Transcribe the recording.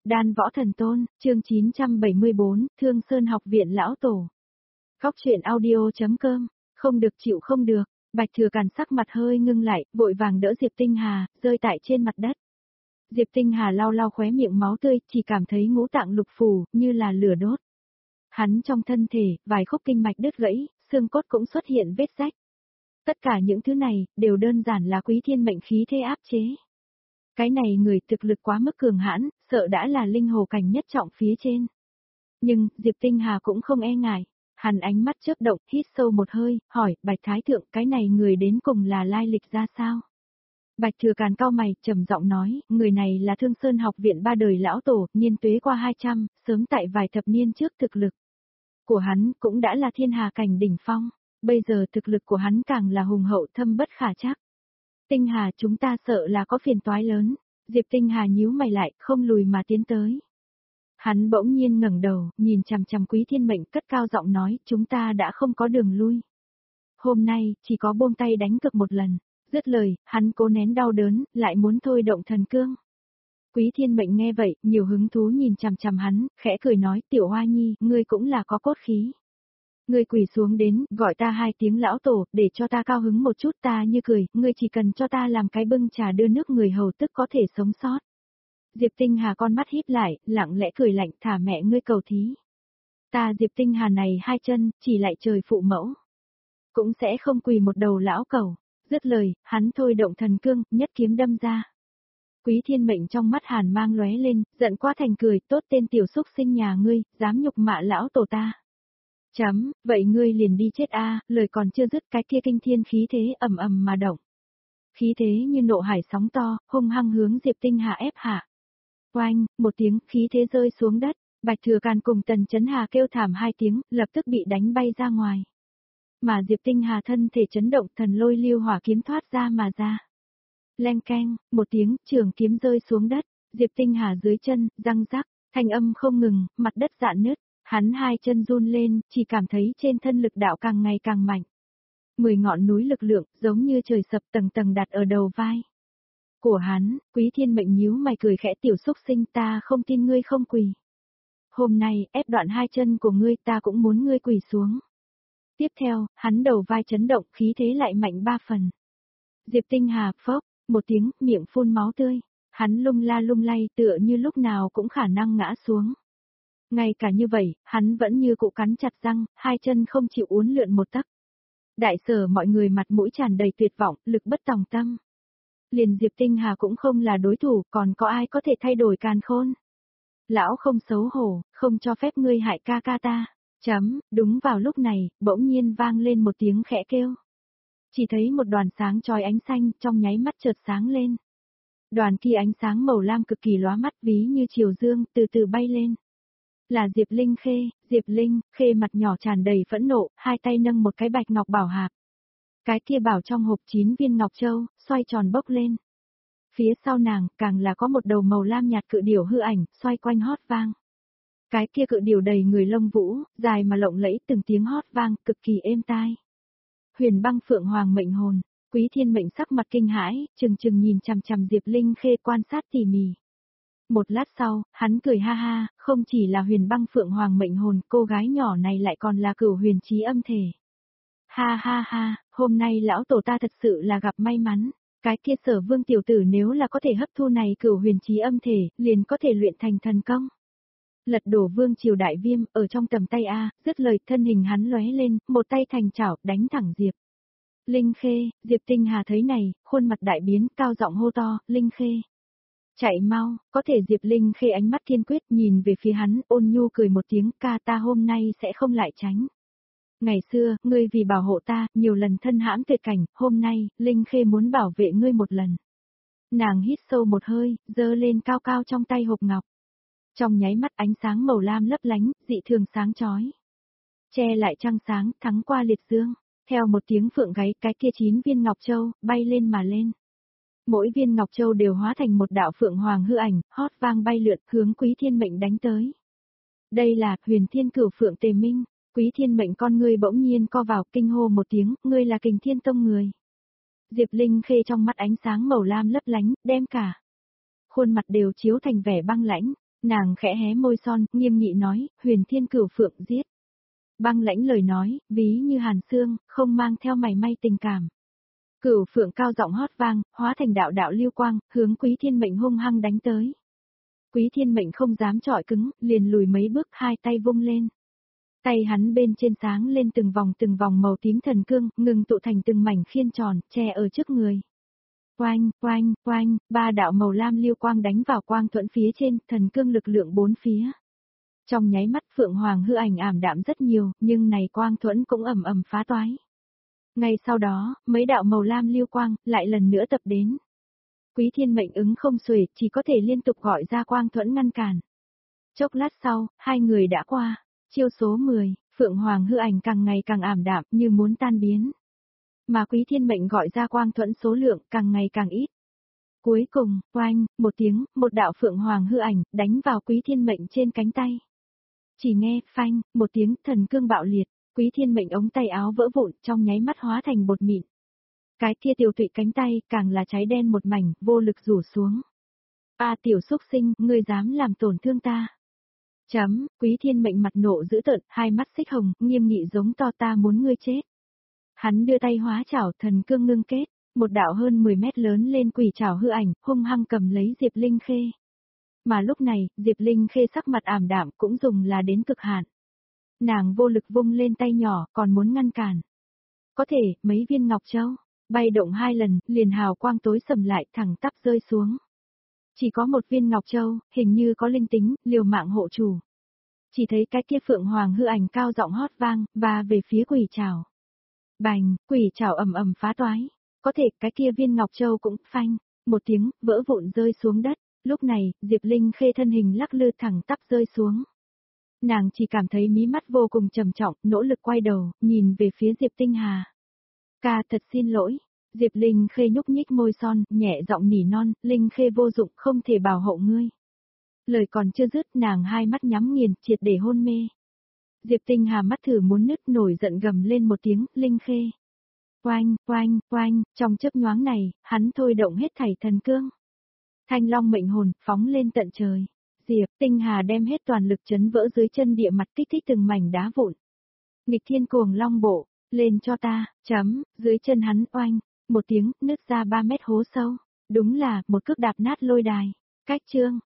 Đan Võ Thần Tôn, chương 974, Thương Sơn Học Viện Lão Tổ. Góc truyện audio.com, không được chịu không được, Bạch Thừa Càn sắc mặt hơi ngưng lại, vội vàng đỡ Diệp Tinh Hà, rơi tại trên mặt đất. Diệp Tinh Hà lau lau khóe miệng máu tươi, chỉ cảm thấy ngũ tạng lục phủ, như là lửa đốt. Hắn trong thân thể, vài khúc kinh mạch đứt gãy, xương cốt cũng xuất hiện vết rách. Tất cả những thứ này, đều đơn giản là Quý Thiên mệnh khí thế áp chế. Cái này người thực lực quá mức cường hãn, sợ đã là linh hồ cảnh nhất trọng phía trên. Nhưng, Diệp Tinh Hà cũng không e ngại. Hắn ánh mắt chớp động, hít sâu một hơi, hỏi, Bạch Thái Thượng, cái này người đến cùng là lai lịch ra sao? Bạch Thừa Càn cau mày, trầm giọng nói, người này là Thương Sơn Học Viện ba đời lão tổ, niên tuế qua 200, sớm tại vài thập niên trước thực lực của hắn cũng đã là thiên hà cảnh đỉnh phong, bây giờ thực lực của hắn càng là hùng hậu thâm bất khả trắc. Tinh Hà, chúng ta sợ là có phiền toái lớn. Diệp Tinh Hà nhíu mày lại, không lùi mà tiến tới. Hắn bỗng nhiên ngẩng đầu, nhìn chằm chằm Quý Thiên mệnh, cất cao giọng nói, chúng ta đã không có đường lui. Hôm nay, chỉ có buông tay đánh cược một lần. Dứt lời, hắn cố nén đau đớn, lại muốn thôi động thần cương. Quý Thiên mệnh nghe vậy, nhiều hứng thú nhìn chằm chằm hắn, khẽ cười nói, Tiểu Hoa Nhi, ngươi cũng là có cốt khí. Ngươi quỳ xuống đến, gọi ta 2 tiếng lão tổ, để cho ta cao hứng một chút, ta như cười, ngươi chỉ cần cho ta làm cái bưng trà đưa nước người hầu tức có thể sống sót. Diệp Tinh Hà con mắt híp lại, lặng lẽ cười lạnh, thả mẹ ngươi cầu thí. Ta Diệp Tinh Hà này 2 chân, chỉ lại trời phụ mẫu. Cũng sẽ không quỳ một đầu lão cẩu. Dứt lời, hắn thôi động thần cương, nhất kiếm đâm ra. Quý Thiên mệnh trong mắt hàn mang lóe lên, giận quá thành cười, tốt tên tiểu xúc sinh nhà ngươi, dám nhục mạ lão tổ ta. Chấm, vậy ngươi liền đi chết a, lời còn chưa dứt cái kia kinh thiên khí thế ầm ầm mà động. Khí thế như nộ hải sóng to, hung hăng hướng Diệp Tinh Hà ép hạ. Oanh, một tiếng, khí thế rơi xuống đất, Bạch Thừa Càn cùng Tần Chấn Hà kêu thảm 2 tiếng, lập tức bị đánh bay ra ngoài. Mà Diệp Tinh Hà thân thể chấn động, thần lôi lưu hỏa kiếm thoát ra mà ra. Leng keng, một tiếng, trường kiếm rơi xuống đất, Diệp Tinh Hà dưới chân, răng rắc, thanh âm không ngừng, mặt đất rạn nứt. Hắn 2 chân run lên, chỉ cảm thấy trên thân lực đạo càng ngày càng mạnh. 10 ngọn núi lực lượng, giống như trời sập tầng tầng đặt ở đầu vai của hắn. Quý Thiên mệnh nhíu mày cười khẽ, tiểu xúc sinh, ta không tin ngươi không quỳ. Hôm nay, ép đoạn 2 chân của ngươi, ta cũng muốn ngươi quỳ xuống. Tiếp theo, hắn đầu vai chấn động, khí thế lại mạnh 3 phần. Diệp Tinh Hà, phốc, một tiếng, miệng phun máu tươi. Hắn lung la lung lay, tựa như lúc nào cũng khả năng ngã xuống. Ngay cả như vậy, hắn vẫn như cụ cắn chặt răng, 2 chân không chịu uốn lượn một tấc. Đại sở mọi người mặt mũi tràn đầy tuyệt vọng, lực bất tòng tâm. Liền Diệp Tinh Hà cũng không là đối thủ, còn có ai có thể thay đổi càn khôn. Lão không xấu hổ, không cho phép ngươi hại ca ca ta. Chấm, đúng vào lúc này, bỗng nhiên vang lên một tiếng khẽ kêu. Chỉ thấy một đoàn sáng chói ánh xanh, trong nháy mắt chợt sáng lên. Đoàn kia ánh sáng màu lam cực kỳ lóa mắt, ví như chiều dương, từ từ bay lên. Là Diệp Linh Khê. Diệp Linh Khê mặt nhỏ tràn đầy phẫn nộ, 2 tay nâng một cái bạch ngọc bảo hạp. Cái kia bảo trong hộp 9 viên ngọc châu, xoay tròn bốc lên. Phía sau nàng, càng là có một đầu màu lam nhạt cự điểu hư ảnh, xoay quanh hót vang. Cái kia cự điểu đầy người lông vũ, dài mà lộng lẫy, từng tiếng hót vang, cực kỳ êm tai. Huyền Băng Phượng Hoàng mệnh hồn, Quý Thiên mệnh sắc mặt kinh hãi, chừng chừng nhìn chằm chằm Diệp Linh Khê quan sát tỉ mỉ. Một lát sau, hắn cười ha ha, không chỉ là Huyền Băng Phượng Hoàng mệnh hồn, cô gái nhỏ này lại còn là Cửu Huyền Chí âm thể. Ha ha ha, hôm nay lão tổ ta thật sự là gặp may mắn, cái kia Sở Vương tiểu tử nếu là có thể hấp thu này Cửu Huyền Chí âm thể, liền có thể luyện thành thần công. Lật đổ Vương triều đại viêm, ở trong tầm tay a, dứt lời, thân hình hắn lóe lên, một tay thành chảo, đánh thẳng Diệp Linh Khê. Diệp Tinh Hà thấy này, khuôn mặt đại biến, cao giọng hô to, Linh Khê. Chạy mau, có thể Diệp Linh Khê ánh mắt kiên quyết nhìn về phía hắn, ôn nhu cười một tiếng, ca ta hôm nay sẽ không lại tránh. Ngày xưa, ngươi vì bảo hộ ta, nhiều lần thân hãm tuyệt cảnh, hôm nay, Linh Khê muốn bảo vệ ngươi một lần. Nàng hít sâu một hơi, giơ lên cao cao trong tay hộp ngọc. Trong nháy mắt ánh sáng màu lam lấp lánh, dị thường sáng chói. Che lại trăng sáng, thắng qua liệt dương. Theo một tiếng phượng gáy, cái kia 9 viên ngọc châu, bay lên mà lên. Mỗi viên ngọc châu đều hóa thành một đạo phượng hoàng hư ảnh, hót vang bay lượn, hướng Quý Thiên mệnh đánh tới. Đây là Huyền Thiên Cửu Phượng Tề Minh. Quý Thiên mệnh con ngươi bỗng nhiên co vào, kinh hô một tiếng, ngươi là Kình Thiên Tông người. Diệp Linh Khê trong mắt ánh sáng màu lam lấp lánh, đem cả khuôn mặt đều chiếu thành vẻ băng lãnh. Nàng khẽ hé môi son, nghiêm nghị nói, Huyền Thiên Cửu Phượng giết. Băng lãnh lời nói, ví như hàn xương, không mang theo mảy may tình cảm. Cửu Phượng cao giọng hót vang, hóa thành đạo đạo lưu quang, hướng Quý Thiên Mệnh hung hăng đánh tới. Quý Thiên Mệnh không dám chọi cứng, liền lùi mấy bước, hai tay vung lên. Tay hắn bên trên sáng lên từng vòng màu tím thần cương, ngừng tụ thành từng mảnh khiên tròn, che ở trước người. Oanh, oanh, oanh, ba đạo màu lam lưu quang đánh vào quang thuẫn phía trên, thần cương lực lượng bốn phía. Trong nháy mắt Phượng Hoàng hư ảnh ảm đạm rất nhiều, nhưng này quang thuẫn cũng ầm ầm phá toái. Ngay sau đó, mấy đạo màu lam lưu quang, lại lần nữa tập đến. Quý Thiên Mệnh ứng không xuể, chỉ có thể liên tục gọi ra quang thuẫn ngăn cản. Chốc lát sau, hai người đã qua. Chiêu số 10, Phượng Hoàng hư ảnh càng ngày càng ảm đạm như muốn tan biến. Mà Quý Thiên Mệnh gọi ra quang thuẫn số lượng càng ngày càng ít. Cuối cùng, oanh, một tiếng, một đạo Phượng Hoàng hư ảnh đánh vào Quý Thiên Mệnh trên cánh tay. Chỉ nghe, phanh, một tiếng thần cương bạo liệt, Quý Thiên Mệnh ống tay áo vỡ vụn trong nháy mắt hóa thành bột mịn. Cái kia tiểu tụy cánh tay càng là cháy đen một mảnh, vô lực rủ xuống. A tiểu xúc sinh, ngươi dám làm tổn thương ta. Quý Thiên Mệnh mặt nộ dữ tợn, hai mắt xích hồng, nghiêm nghị giống to ta muốn ngươi chết. Hắn đưa tay hóa chảo thần cương ngưng kết, một đạo hơn 10 mét lớn lên quỷ chảo hư ảnh, hung hăng cầm lấy Diệp Linh Khê. Mà lúc này, Diệp Linh Khê sắc mặt ảm đạm cũng dùng là đến cực hạn. Nàng vô lực vung lên tay nhỏ, còn muốn ngăn cản. Có thể, mấy viên ngọc châu, bay động hai lần, liền hào quang tối sầm lại thẳng tắp rơi xuống. Chỉ có một viên ngọc châu, hình như có linh tính, liều mạng hộ chủ. Chỉ thấy cái kia Phượng Hoàng hư ảnh cao giọng hót vang, và về phía quỷ trảo. Bành, quỷ trảo ầm ầm phá toái. Có thể cái kia viên ngọc châu cũng phanh, một tiếng, vỡ vụn rơi xuống đất. Lúc này, Diệp Linh Khê thân hình lắc lư thẳng tắp rơi xuống. Nàng chỉ cảm thấy mí mắt vô cùng trầm trọng, nỗ lực quay đầu, nhìn về phía Diệp Tinh Hà. Ca thật xin lỗi. Diệp Linh Khê nhúc nhích môi son, nhẹ giọng nỉ non, Linh Khê vô dụng không thể bảo hộ ngươi. Lời còn chưa dứt nàng hai mắt nhắm nghiền, triệt để hôn mê. Diệp Tinh Hà mắt thử muốn nứt nổi giận gầm lên một tiếng, Linh Khê. Oanh, oanh, oanh, trong chớp nhoáng này, hắn thôi động hết thảy thần cương. Thanh long mệnh hồn, phóng lên tận trời. Diệp Tinh Hà đem hết toàn lực chấn vỡ dưới chân địa mặt kích thích từng mảnh đá vụn. Nghịch thiên cuồng long bộ, lên cho ta, dưới chân hắn oanh, một tiếng, nứt ra 3 mét hố sâu. Đúng là, một cước đạp nát lôi đài. Cách chương.